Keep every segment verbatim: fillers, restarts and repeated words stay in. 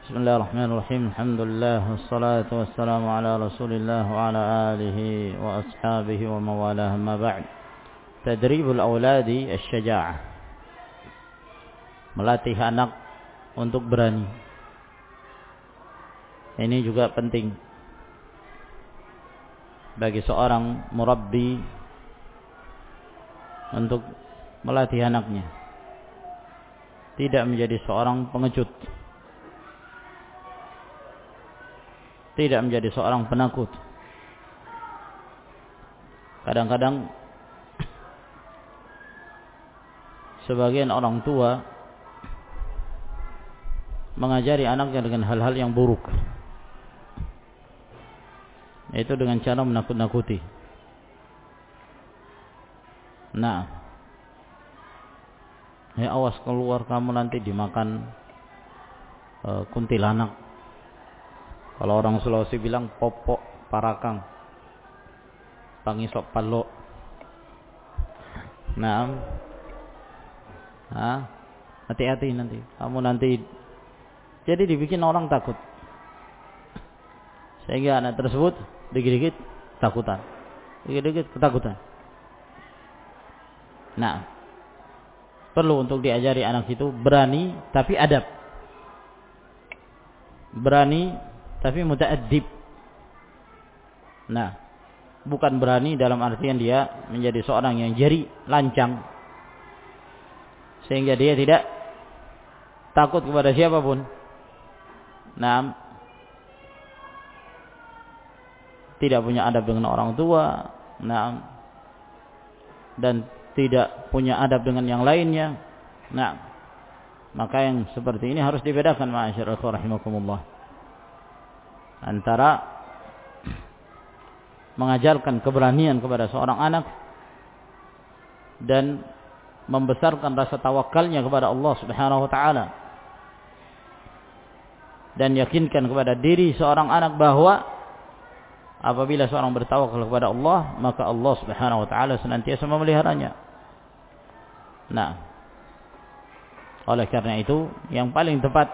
Bismillahirrahmanirrahim. Alhamdulillah wassalatu wassalamu ala Rasulillah wa ala alihi wa ashabihi wa mawalah. Amma ba'd. Tadribul auladi asy-syaja'ah. Melatih anak untuk berani. Ini juga penting bagi seorang murabbi untuk melatih anaknya tidak menjadi seorang pengecut, tidak menjadi seorang penakut. Kadang-kadang sebagian orang tua mengajari anaknya dengan hal-hal yang buruk, yaitu dengan cara menakut-nakuti. Nah, ya awas keluar kamu nanti dimakan uh, kuntilanak. Kalau orang Sulawesi bilang popok parakang, pangisok palo. Nah, ah, hati-hati nanti. Kamu nanti jadi dibikin orang takut, sehingga anak tersebut dikit-dikit takutan, dikit-dikit ketakutan. Nah, perlu untuk diajari anak itu berani tapi adab, berani tapi muta'addib. Nah, bukan berani dalam artian dia menjadi seorang yang jari, lancang, sehingga dia tidak takut kepada siapapun. Nah, tidak punya adab dengan orang tua, nah, dan tidak punya adab dengan yang lainnya. Nah, maka yang seperti ini harus dibedakan, ma'asyiral rahimakumullah, antara mengajarkan keberanian kepada seorang anak dan membesarkan rasa tawakalnya kepada Allah Subhanahu wa taala, dan yakinkan kepada diri seorang anak bahwa apabila seorang bertawakal kepada Allah, maka Allah Subhanahu wa taala senantiasa memeliharanya. Nah, oleh karena itu yang paling tepat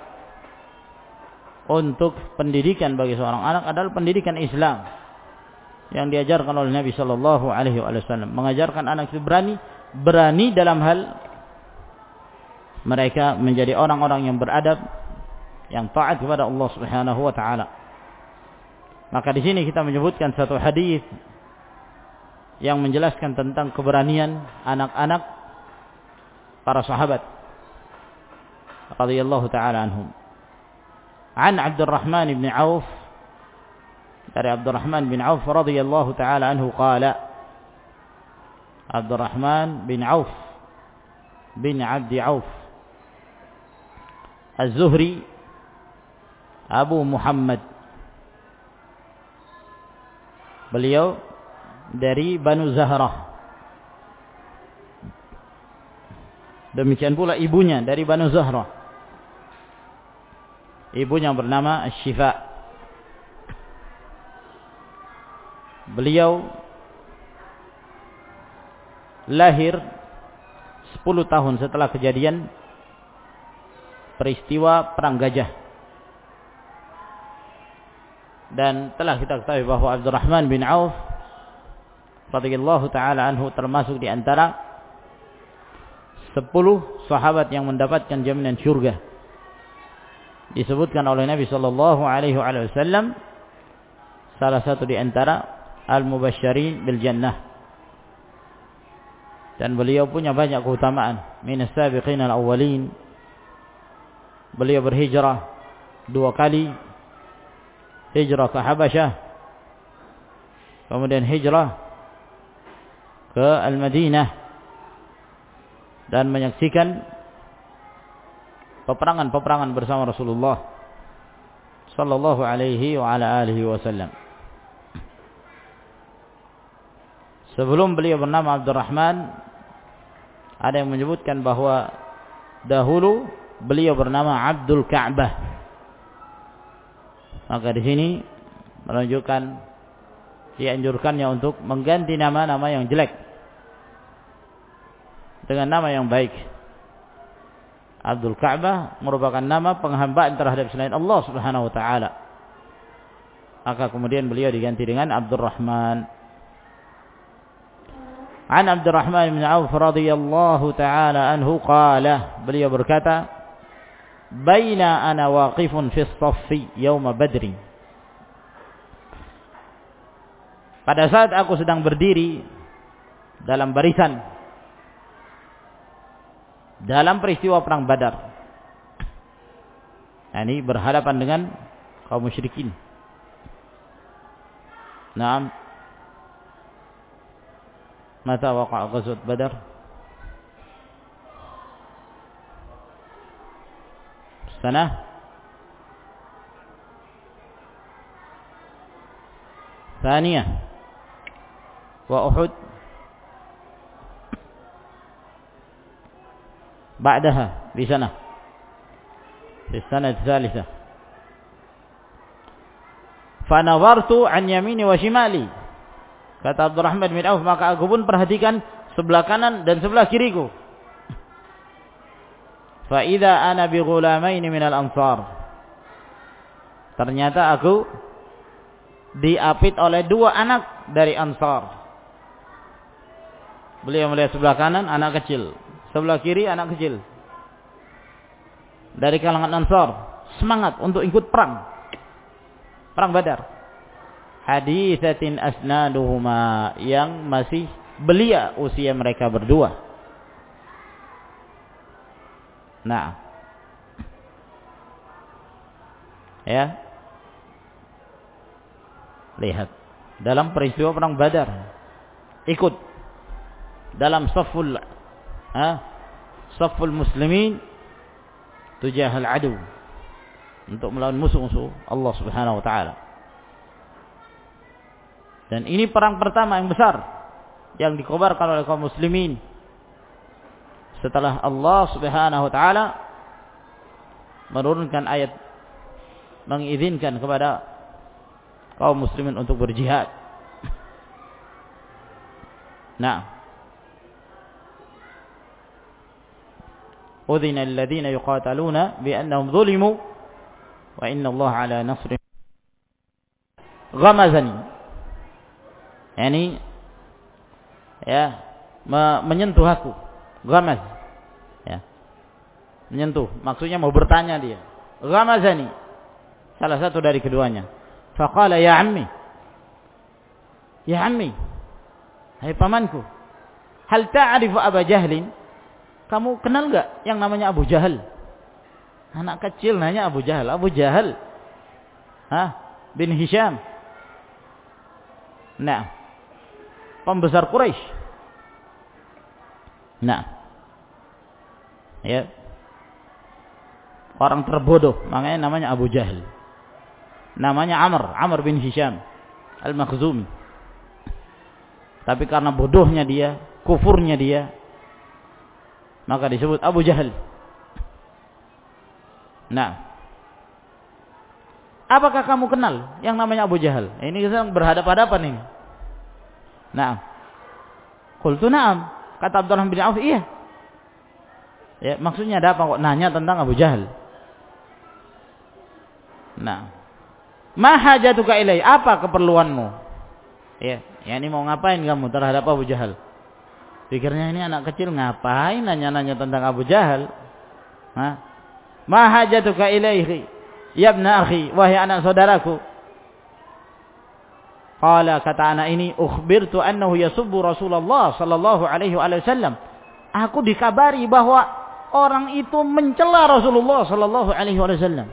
untuk pendidikan bagi seorang anak adalah pendidikan Islam yang diajarkan oleh Nabi sallallahu alaihi wasallam. Mengajarkan anak itu berani, berani dalam hal mereka menjadi orang-orang yang beradab, yang taat kepada Allah Subhanahu wa taala. Maka di sini kita menyebutkan satu hadis yang menjelaskan tentang keberanian anak-anak para sahabat radhiyallahu taala anhum. An Abdurrahman bin Auf, dari Abdurrahman bin Auf radhiyallahu taala anhu qala, Abdurrahman bin Auf bin Abdi Auf Az-Zuhri Abu Muhammad, beliau dari Banu Zahrah. Demikian pula ibunya dari Banu Zahrah. Ibunya bernama Asy-Syifa. Beliau lahir sepuluh tahun setelah kejadian peristiwa Perang Gajah. Dan telah kita ketahui bahwa Abdurrahman bin Auf radhiyallahu taala anhu termasuk di antara sepuluh sahabat yang mendapatkan jaminan surga. Disebutkan oleh Nabi sallallahu alaihi wasallam salah satu di antara al-mubasysyirin bil jannah. Dan beliau punya banyak keutamaan, minas sabiqin al-awwalin. Beliau berhijrah dua kali, hijrah ke Habasyah, kemudian hijrah ke Al-Madinah, dan menyaksikan peperangan-peperangan bersama Rasulullah sallallahu alaihi wa ala alihi wasallam. Sebelum beliau bernama Abdurrahman, ada yang menyebutkan bahwa dahulu beliau bernama Abdul Ka'bah. Maka di sini menunjukkan dianjurkannya untuk mengganti nama-nama yang jelek dengan nama yang baik. Abdul Ka'bah merupakan nama penghambaan terhadap selain Allah Subhanahu wa taala. Maka kemudian beliau diganti dengan Abdurrahman. An Abdurrahman bin Auf radhiyallahu taala anhu qala, beliau berkata, "Baina ana waqifun fi as-saffi yaum Badr." Pada saat aku sedang berdiri dalam barisan dalam peristiwa perang Badar. Nah, ini berhadapan dengan kaum musyrikin. Naam. Mata waqa'a ghazwat Badar? Sanah Thaniyah wa Uhud بعدها بسنة في السنة الثالثة فنظرت عن يميني وشمالي. Kata Abdurrahman bin Auf, maka aku pun perhatikan sebelah kanan dan sebelah kiriku. فإذا أنا بغلامين من الأنصار. Ternyata aku diapit oleh dua anak dari Ansar. Beliau melihat sebelah kanan anak kecil, sebelah kiri anak kecil dari kalangan Ansar, semangat untuk ikut perang perang Badar. Hadithatin asnaduhuma, yang masih belia usia mereka berdua. Nah, ya, lihat dalam peristiwa perang Badar, ikut dalam saful ha, saful muslimin tujah al-adu, untuk melawan musuh-musuh Allah Subhanahu wa taala. Dan ini perang pertama yang besar yang dikobarkan oleh kaum muslimin setelah Allah Subhanahu wa taala menurunkan ayat mengizinkan kepada kaum muslimin untuk berjihad. Nah, udhina alladhina yuqataluna bi'annahum zulimu wa inna Allah ala nasrihim ghamazani. Yani ya, me menyentuh aku. Ghamaz, ya, menyentuh, maksudnya mau bertanya dia. Ghamazani, salah satu dari keduanya. Faqala ya ammi, ya ammi, hai pamanku, hal ta'rifu Aba Jahlin? Kamu kenal enggak yang namanya Abu Jahal? Anak kecil nanya Abu Jahal. Abu Jahal, hah, bin Hisham. Nah, pembesar Quraisy. Nah, ya, orang terbodoh, makanya namanya Abu Jahal. Namanya Amr, Amr bin Hisham Al-Makhzumi. Tapi karena bodohnya dia, kufurnya dia, maka disebut Abu Jahal. Nah, apakah kamu kenal yang namanya Abu Jahal? Ini kita berhadapan-hadapan ini. Nah, qultu na'am, kata Abdurrahman bin Auf, iya. Ya, maksudnya ada apa kok nanya tentang Abu Jahal? Nah, ma hajatuka ilai, apa keperluanmu? Ya, ya, ini mau ngapain kamu terhadap Abu Jahal? Pikirnya ini anak kecil ngapain nanya-nanya tentang Abu Jahal? Hah? Ma hajatuka ilaihi ya ibna akhi, wahai anak saudaraku. Qala, kata anak ini, ukhbirtu annahu yasubbu Rasulullah sallallahu alaihi wasallam. Aku dikabari bahwa orang itu mencela Rasulullah sallallahu alaihi wasallam.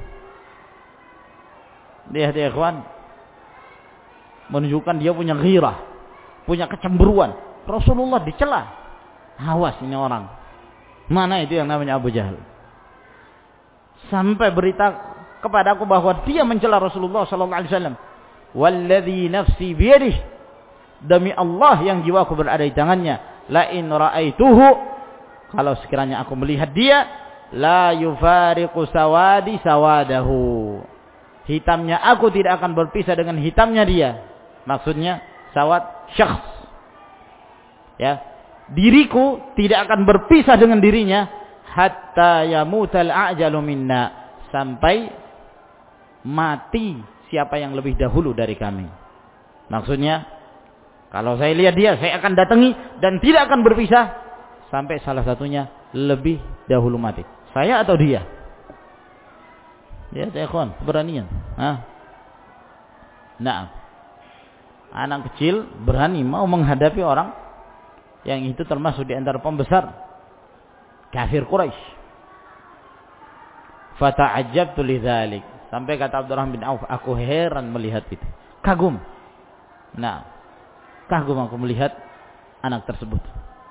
Lihat ya ikhwan, menunjukkan dia punya ghirah, punya kecemburuan. Rasulullah dicela. Awas ini orang. Mana itu yang namanya Abu Jahal? Sampai berita kepadaku bahwa dia mencela Rasulullah sallallahu alaihi wasallam. Walladzi nafsi biyadihi, demi Allah yang jiwaku berada di tangannya, la in ra'aituhu, kalau sekiranya aku melihat dia, la yufariqu sawadi sawadahu, hitamnya aku tidak akan berpisah dengan hitamnya dia. Maksudnya sawad syakhs, ya, diriku tidak akan berpisah dengan dirinya hatta yamutal a'jalu minna, sampai mati siapa yang lebih dahulu dari kami. Maksudnya, kalau saya lihat dia, saya akan datangi dan tidak akan berpisah sampai salah satunya lebih dahulu mati. Saya atau dia? Ya, saya kawan, keberanian. Hah? Nah, anak kecil berani mau menghadapi orang yang itu termasuk di antara pembesar kafir Quraisy. Fata'ajjabtu lidzalik. Sampai kata Abdurrahman bin Auf, aku heran melihat itu. Kagum. Nah, kagum aku melihat anak tersebut.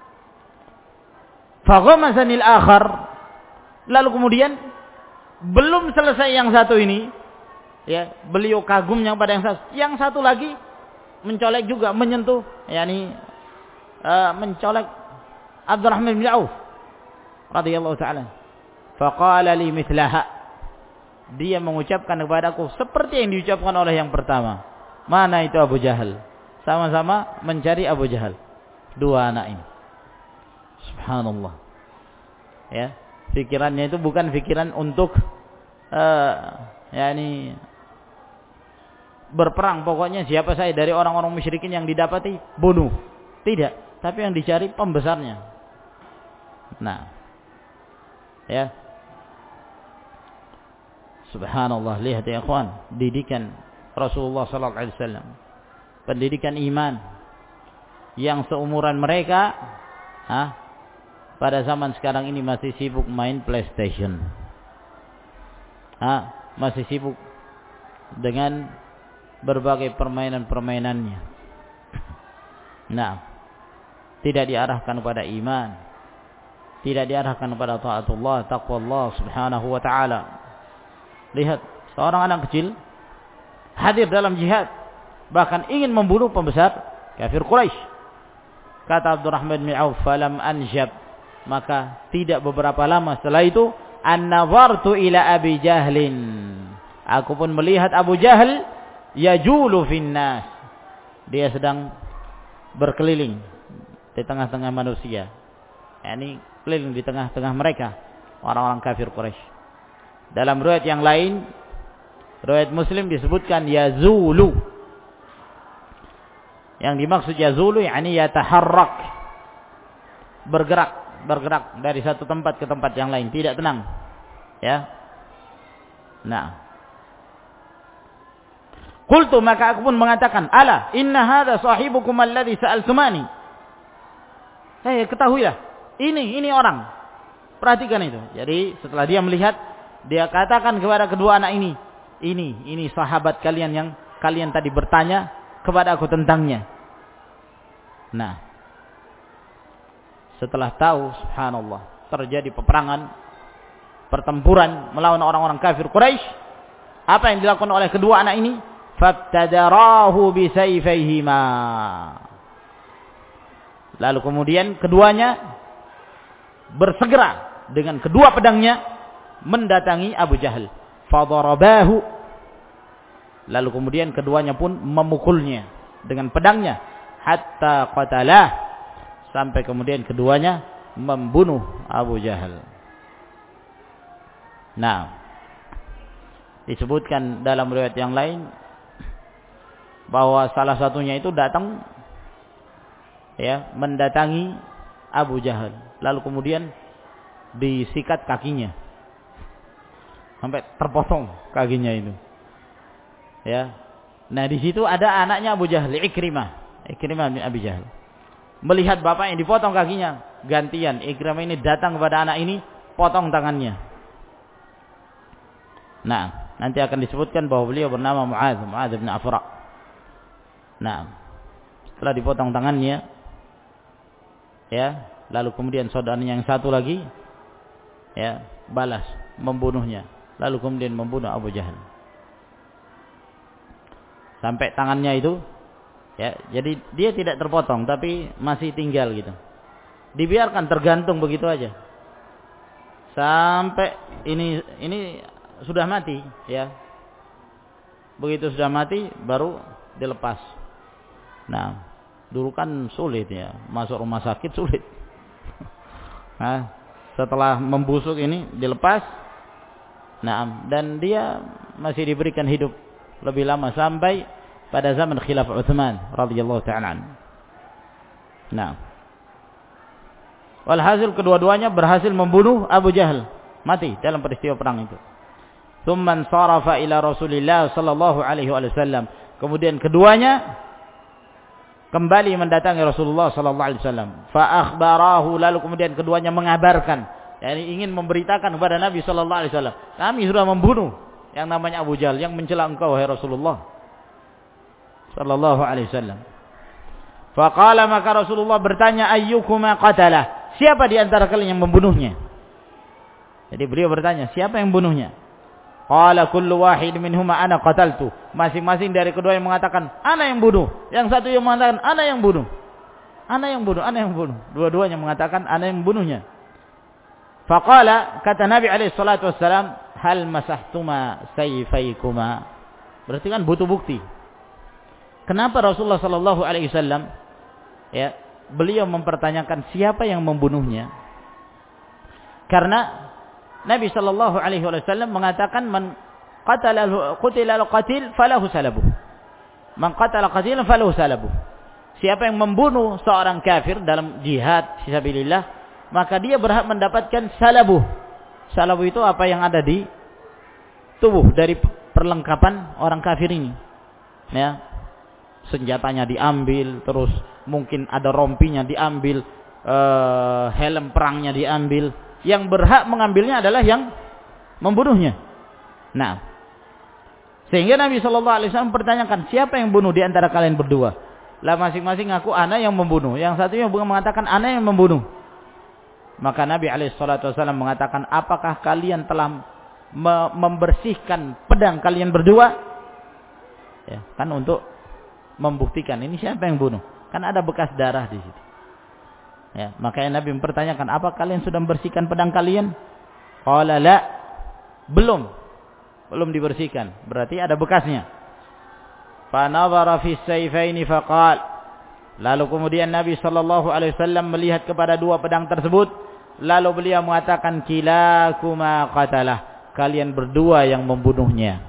Faghamasani al-akhar. Lalu kemudian belum selesai yang satu ini, ya, beliau kagumnya pada yang satu. Yang satu lagi mencolek juga, menyentuh, yakni uh, mencolek Abdurrahman bin Auf radhiyallahu taala. Faqala li mithlaha. Dia mengucapkan kepadaku seperti yang diucapkan oleh yang pertama. Mana itu Abu Jahal? Sama-sama mencari Abu Jahal. Dua anak ini. Subhanallah. Ya, pikirannya itu bukan pikiran untuk uh, yakni berperang, pokoknya siapa saya dari orang-orang musyrikin yang didapati bunuh. Tidak, tapi yang dicari pembesarnya. Nah, ya, subhanallah, lihat ya ikhwan, didikan Rasulullah sallallahu alaihi wasallam, pendidikan iman yang seumuran mereka, ah, pada zaman sekarang ini masih sibuk main PlayStation, ah, masih sibuk dengan berbagai permainan-permainannya. Nah, tidak diarahkan kepada iman, tidak diarahkan kepada taatullah, taqwallah subhanahu wa ta'ala. Lihat, seorang anak kecil hadir dalam jihad, bahkan ingin membunuh pembesar kafir Quraisy. Kata Abdurrahman bin Auf, falam anjab, maka tidak beberapa lama setelah itu, an-nazartu ila Abi Jahlin, aku pun melihat Abu Jahal yajulu finnas, dia sedang berkeliling di tengah-tengah manusia, yakni keliling di tengah-tengah mereka orang-orang kafir Quraisy. Dalam riwayat yang lain, riwayat Muslim, disebutkan yazulu. Yang dimaksud yazulu yakni yataharrak, bergerak, bergerak dari satu tempat ke tempat yang lain, tidak tenang. Ya. Nah, qultu, maka aku pun mengatakan, ala inna hadha sahibukum alladhi sa'altumani. Hei, ketahuilah, ini ini orang. Perhatikan itu. Jadi setelah dia melihat, dia katakan kepada kedua anak ini, ini ini sahabat kalian yang kalian tadi bertanya kepada aku tentangnya. Nah, setelah tahu, subhanallah, terjadi peperangan, pertempuran melawan orang-orang kafir Quraisy, apa yang dilakukan oleh kedua anak ini? Fabtadarahu bisayfayhima. Lalu kemudian keduanya bersegera dengan kedua pedangnya mendatangi Abu Jahal. Fadarabahu. Lalu kemudian keduanya pun memukulnya dengan pedangnya hatta qatalah, sampai kemudian keduanya membunuh Abu Jahal. Nah, disebutkan dalam riwayat yang lain bahwa salah satunya itu datang, ya, mendatangi Abu Jahal, lalu kemudian disikat kakinya sampai terpotong kakinya itu, ya. Nah, di situ ada anaknya Abu Jahal, Ikrimah, Ikrimah bin Abi Jahal, melihat bapak yang dipotong kakinya, gantian Ikrimah ini datang kepada anak ini, potong tangannya. Nah, nanti akan disebutkan bahwa beliau bernama Mu'adz, Mu'adz bin Afra. Nah, setelah dipotong tangannya, ya, lalu kemudian saudaranya yang satu lagi, ya, balas membunuhnya, lalu kemudian membunuh Abu Jahal sampai tangannya itu, ya, jadi dia tidak terpotong tapi masih tinggal gitu, dibiarkan tergantung begitu aja sampai ini ini sudah mati, ya. Begitu sudah mati baru dilepas. Nah, dulu kan sulit, ya, masuk rumah sakit sulit. Nah, setelah membusuk ini dilepas. Nah, dan dia masih diberikan hidup lebih lama sampai pada zaman khilafah Utsman radhiyallahu ta'ala anhu. Nah, walhasil kedua-duanya berhasil membunuh Abu Jahal, mati dalam peristiwa perang itu. Tsumman sarafa ila Rasulillah sallallahu alaihi wasallam. Kemudian keduanya kembali mendatangi Rasulullah sallallahu alaihi wasallam. Fa akhbarahu, lalu kemudian keduanya mengabarkan, yakni ingin memberitakan kepada Nabi sallallahu alaihi wasallam, kami sudah membunuh yang namanya Abu Jahal yang mencela engkau wahai Rasulullah sallallahu alaihi wasallam. Fa qala, maka Rasulullah bertanya, ayyukuma qatalah, siapa di antara kalian yang membunuhnya? Jadi beliau bertanya, siapa yang membunuhnya? Qala kullu wahid minhuma ana qataltu. Masing-masing dari kedua yang mengatakan ana yang bunuh. Yang satu yang mengatakan ana yang bunuh. Ana yang bunuh, ana yang bunuh. Dua-duanya mengatakan ana yang membunuhnya. Faqala, kata Nabi alaihi salatu wassalam, hal masahtuma sayfaykuma. Berarti kan butuh bukti. Kenapa Rasulullah sallallahu alaihi wasallam ya, beliau mempertanyakan siapa yang membunuhnya? Karena Nabi sallallahu alaihi wasallam mengatakan man qatala qutila al-qatil falahu salabuh. Man qatala qatilan falahu salabuh. Siapa yang membunuh seorang kafir dalam jihad fisabilillah, maka dia berhak mendapatkan salabuh. Salabuh itu apa yang ada di tubuh dari perlengkapan orang kafir ini. Ya. Senjatanya diambil, terus mungkin ada rompinya diambil, eh, helm perangnya diambil. Yang berhak mengambilnya adalah yang membunuhnya. Nah, sehingga Nabi Shallallahu Alaihi Wasallam mempertanyakan, siapa yang bunuh di antara kalian berdua? Lah masing-masing ngaku ana yang membunuh. Yang satunya bukan mengatakan ana yang membunuh. Maka Nabi Alaihi Wasallam mengatakan, apakah kalian telah me- membersihkan pedang kalian berdua? Ya, kan untuk membuktikan ini siapa yang bunuh. Kan ada bekas darah di situ. Ya, makanya Nabi mempertanyakan, apa kalian sudah membersihkan pedang kalian? Qala la, belum. Belum dibersihkan. Berarti ada bekasnya. Fa nadhara fi sayfaini faqal. Lalu kemudian Nabi sallallahu alaihi wasallam melihat kepada dua pedang tersebut, lalu beliau mengatakan, kilakuma qatalah. Kalian berdua yang membunuhnya.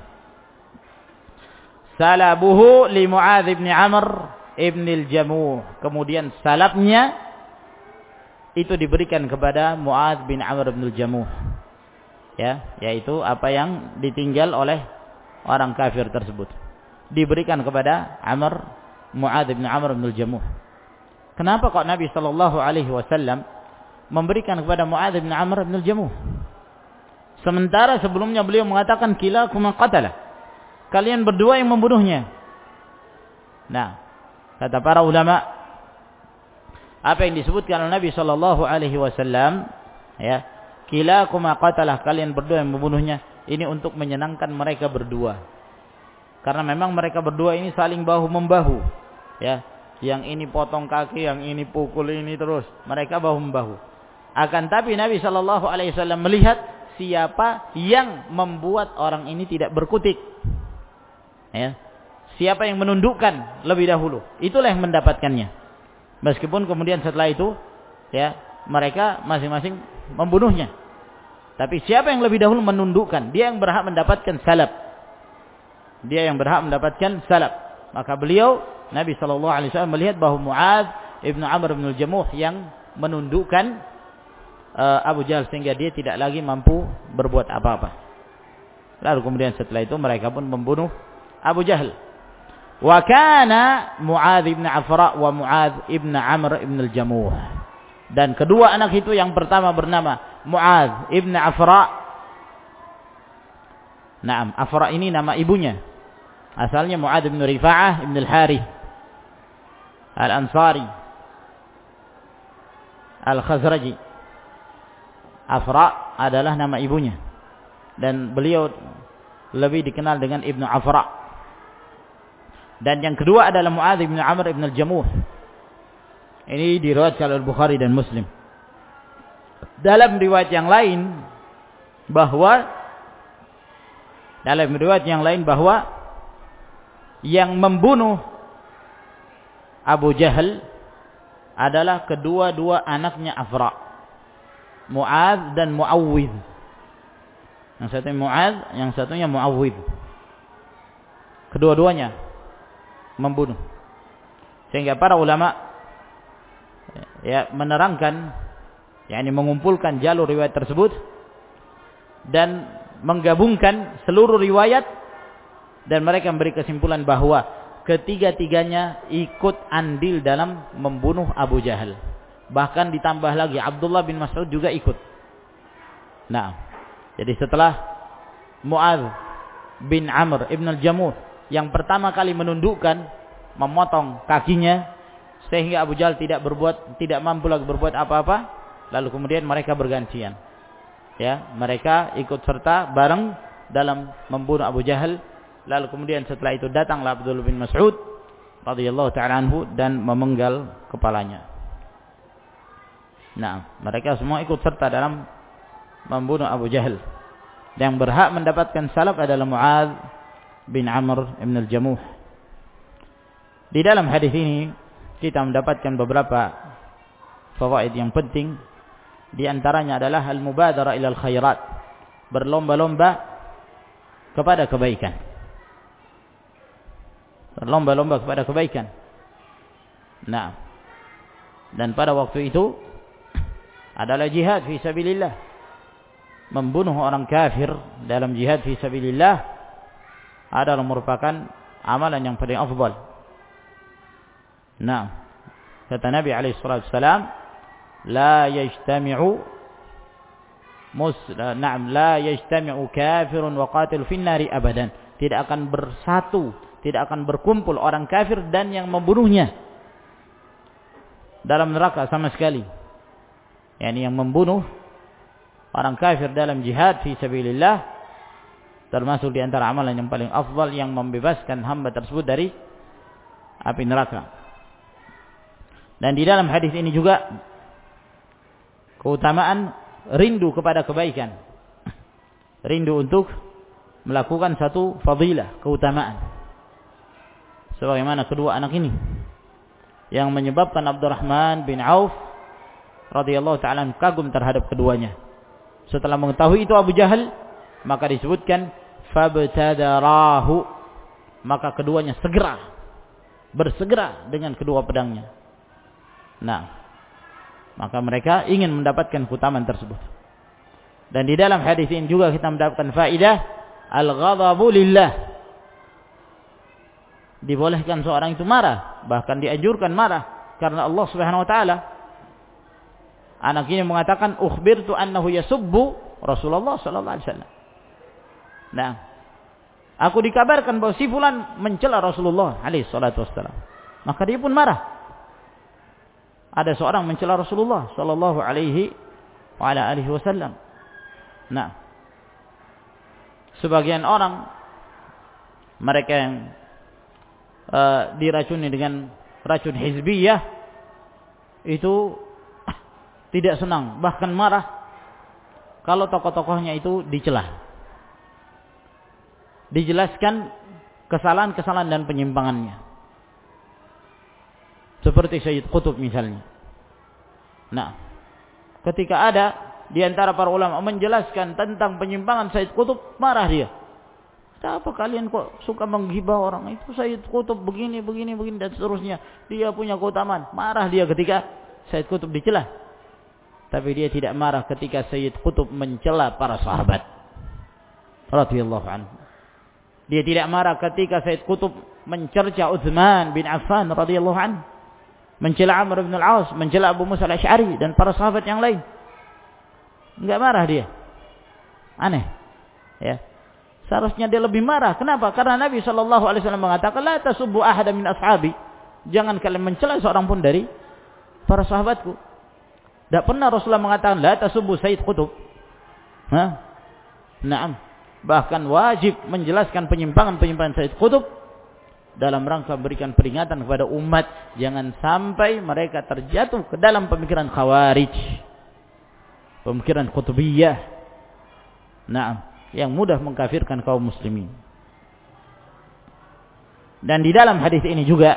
Salabuhu li Mu'adz bin Amr ibn al-Jamuh. Kemudian salabnya itu diberikan kepada Mu'adz bin Amr bin al-Jamuh. Ya, yaitu apa yang ditinggal oleh orang kafir tersebut. Diberikan kepada Amr, Mu'adz bin Amr bin al-Jamuh. Kenapa kok Nabi sallallahu alaihi wasallam memberikan kepada Mu'adz bin Amr bin al-Jamuh? Sementara sebelumnya beliau mengatakan kilakum qatalah. Kalian berdua yang membunuhnya. Nah, kata para ulama, apa yang disebutkan oleh Nabi sallallahu alaihi wasallam, ya, kilakuma qatalah, kalian berdua yang membunuhnya, ini untuk menyenangkan mereka berdua. Karena memang mereka berdua ini saling bahu membahu, ya. Yang ini potong kaki, yang ini pukul ini terus, mereka bahu membahu. Akan tapi Nabi sallallahu alaihi wasallam melihat siapa yang membuat orang ini tidak berkutik. Ya. Siapa yang menundukkan lebih dahulu, itulah yang mendapatkannya. Meskipun kemudian setelah itu, ya, mereka masing-masing membunuhnya. Tapi siapa yang lebih dahulu menundukkan, dia yang berhak mendapatkan salab. Dia yang berhak mendapatkan salab. Maka beliau, Nabi sallallahu alaihi wasallam melihat bahwa Mu'adz ibnu Amr bin al-Jamuh yang menundukkan uh, Abu Jahal sehingga dia tidak lagi mampu berbuat apa-apa. Lalu kemudian setelah itu mereka pun membunuh Abu Jahal. Wa kana Mu'adz ibn Afra wa Mu'adz ibn Amr ibn al-Jamuh. Dan kedua anak itu, yang pertama bernama Mu'adz ibn Afra. Naam, Afra ini nama ibunya. Asalnya Mu'adz ibn Rifa'ah ibn al-Harith al-Ansari al-Khazraji. Afra adalah nama ibunya. Dan beliau lebih dikenal dengan Ibnu Afra. Dan yang kedua adalah Mu'adz bin Amr bin al-Jamuh. Ini diriwayatkan oleh Bukhari dan Muslim. Dalam riwayat yang lain bahwa dalam riwayat yang lain bahwa yang membunuh Abu Jahal adalah kedua-dua anaknya Afra. Mu'adz dan Mu'awwidz. Yang satunya Mu'adz, yang satunya Mu'awwidz. Kedua-duanya membunuh. Sehingga para ulama ya menerangkan, yakni mengumpulkan jalur riwayat tersebut dan menggabungkan seluruh riwayat, dan mereka memberi kesimpulan bahwa ketiga-tiganya ikut andil dalam membunuh Abu Jahal. Bahkan ditambah lagi Abdullah bin Mas'ud juga ikut. Nah, jadi setelah Mu'adz bin Amr ibn al-Jamuh yang pertama kali menundukkan, memotong kakinya sehingga Abu Jahal tidak berbuat, tidak mampu lagi berbuat apa-apa, lalu kemudian mereka bergantian. Ya, mereka ikut serta bareng dalam membunuh Abu Jahal. Lalu kemudian setelah itu datanglah Abdullah bin Mas'ud radhiyallahu ta'ala anhu dan memenggal kepalanya. Nah, mereka semua ikut serta dalam membunuh Abu Jahal. Yang berhak mendapatkan salab adalah Mu'adz bin Amr ibn al-Jamuh. Di dalam hadis ini kita mendapatkan beberapa fawaid yang penting. Di antaranya adalah al-mubadarah ilal khairat, berlomba-lomba kepada kebaikan. Berlomba-lomba kepada kebaikan. Nah, dan pada waktu itu adalah jihad fi sabilillah. Membunuh orang kafir dalam jihad fi sabilillah adalah merupakan amalan yang paling afdal. Nah, kata Nabi alaihi salatu wasalam, la yajtami'u mus na'am la yajtami'u kafirun wa qatil fin nari abadan. Tidak akan bersatu, tidak akan berkumpul orang kafir dan yang membunuhnya dalam neraka sama sekali. Yani yang membunuh orang kafir dalam jihad fi sabilillah termasuk di antara amalan yang paling afdal yang membebaskan hamba tersebut dari api neraka. Dan di dalam hadis ini juga keutamaan rindu kepada kebaikan. Rindu untuk melakukan satu fadilah, keutamaan. Sebagaimana kedua anak ini yang menyebabkan Abdurrahman bin Auf radhiyallahu ta'ala kagum terhadap keduanya. Setelah mengetahui itu Abu Jahal, maka disebutkan fabtadarahu, maka keduanya segera bersegera dengan kedua pedangnya. Nah, maka mereka ingin mendapatkan keutamaan tersebut. Dan di dalam hadis ini juga kita mendapatkan faedah al-ghadabu lillah. Dibolehkan seorang itu marah, bahkan dianjurkan marah karena Allah Subhanahu wa taala. Anak ini mengatakan ukhbirtu annahu yasubbu Rasulullah sallallahu alaihi wasallam. Nah, aku dikabarkan bahwa si fulan mencela Rasulullah alaihi salatu wasallam. Maka dia pun marah. Ada seorang mencela Rasulullah sallallahu alaihi wa ala alihi wasallam. Nah, sebagian orang mereka yang uh, diracuni dengan racun hizbiyah itu tidak senang, bahkan marah kalau tokoh-tokohnya itu dicela. Dijelaskan kesalahan-kesalahan dan penyimpangannya. Seperti Sayyid Qutb misalnya. Nah, ketika ada di antara para ulama menjelaskan tentang penyimpangan Sayyid Qutb, marah dia. Kenapa kalian kok suka menghibah orang itu? Sayyid Qutb begini, begini, begini dan seterusnya. Dia punya keutamaan. Marah dia ketika Sayyid Qutb dicela. Tapi dia tidak marah ketika Sayyid Qutb mencela para sahabat radhiyallahu anhu. Dia tidak marah ketika Sayyid Qutb mencerca Utsman bin Affan radhiyallahu anhu, mencela Amr bin al-As, mencela Abu Musa al-Asy'ari dan para sahabat yang lain. Enggak marah dia. Aneh. Ya. Seharusnya dia lebih marah. Kenapa? Karena Nabi sallallahu alaihi wasallam mengatakan la tasubbu ahadan min ashabi. Jangan kalian mencela seorang pun dari para sahabatku. Tidak pernah Rasulullah mengatakan la tasubbu Sayyid Qutb. Hah? Naam. Bahkan wajib menjelaskan penyimpangan-penyimpangan Sayyid Qutb dalam rangka memberikan peringatan kepada umat jangan sampai mereka terjatuh ke dalam pemikiran Khawarij, pemikiran Qutbiyah. Naam, yang mudah mengkafirkan kaum muslimin. Dan di dalam hadis ini juga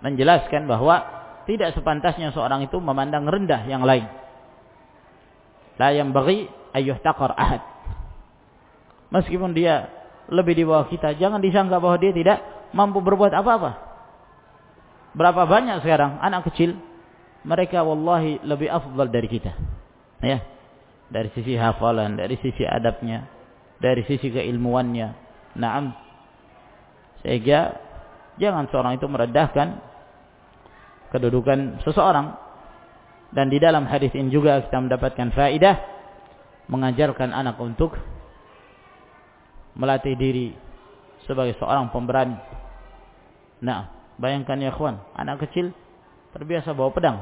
menjelaskan bahwa tidak sepantasnya seorang itu memandang rendah yang lain. La yanbaghi ayyuhtaqar ahad. Meskipun dia lebih di bawah kita, jangan disangka bahwa dia tidak mampu berbuat apa-apa. Berapa banyak sekarang anak kecil, mereka wallahi lebih afdal dari kita. Ya. Dari sisi hafalan, dari sisi adabnya, dari sisi keilmuannya. Naam. Sehingga jangan seorang itu merendahkan kedudukan seseorang. Dan di dalam hadis ini juga kita mendapatkan faedah mengajarkan anak untuk melatih diri sebagai seorang pemberani. Nah, bayangkan ya ikhwan, anak kecil terbiasa bawa pedang.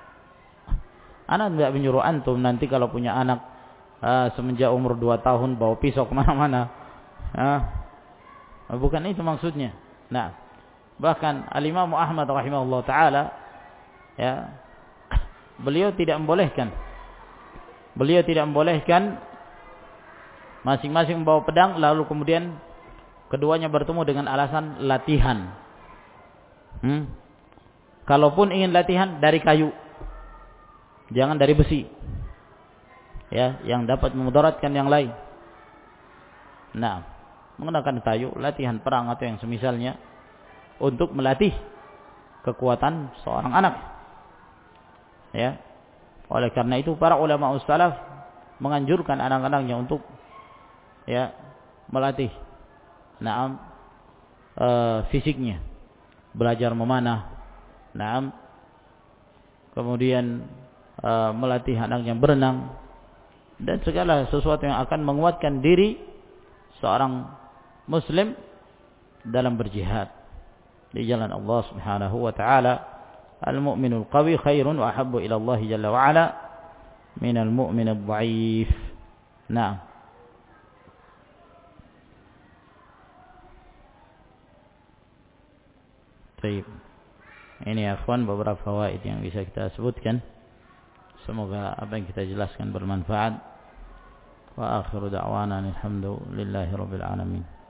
Anak tidak menyuruh antum nanti kalau punya anak uh, semenjak umur dua tahun bawa pisau kemana-mana. Uh, bukan itu maksudnya. Nah, bahkan Al-Imam Ahmad rahimahullah ta'ala, ya, beliau tidak membolehkan. Beliau tidak membolehkan masing-masing membawa pedang lalu kemudian keduanya bertemu dengan alasan latihan. Hmm? Kalaupun ingin latihan dari kayu, jangan dari besi. Ya, yang dapat memudaratkan yang lain. Nah, menggunakan kayu, latihan perang atau yang semisalnya untuk melatih kekuatan seorang anak. Ya. Oleh karena itu para ulama ussalaf menganjurkan anak-anaknya untuk ya melatih naam e, fisiknya, belajar memanah, naam, kemudian e, melatih anaknya berenang dan segala sesuatu yang akan menguatkan diri seorang muslim dalam berjihad di jalan Allah Subhanahu wa taala. Al-mu'minul qawi khairun wa ahabbu ila Allah jalla wa ala minal mu'minid dha'if. Nah, baik. Ini afwan beberapa fawaid yang bisa kita sebutkan. Semoga apa yang kita jelaskan bermanfaat. Wa akhiru da'wana alhamdulillahi rabbil alamin.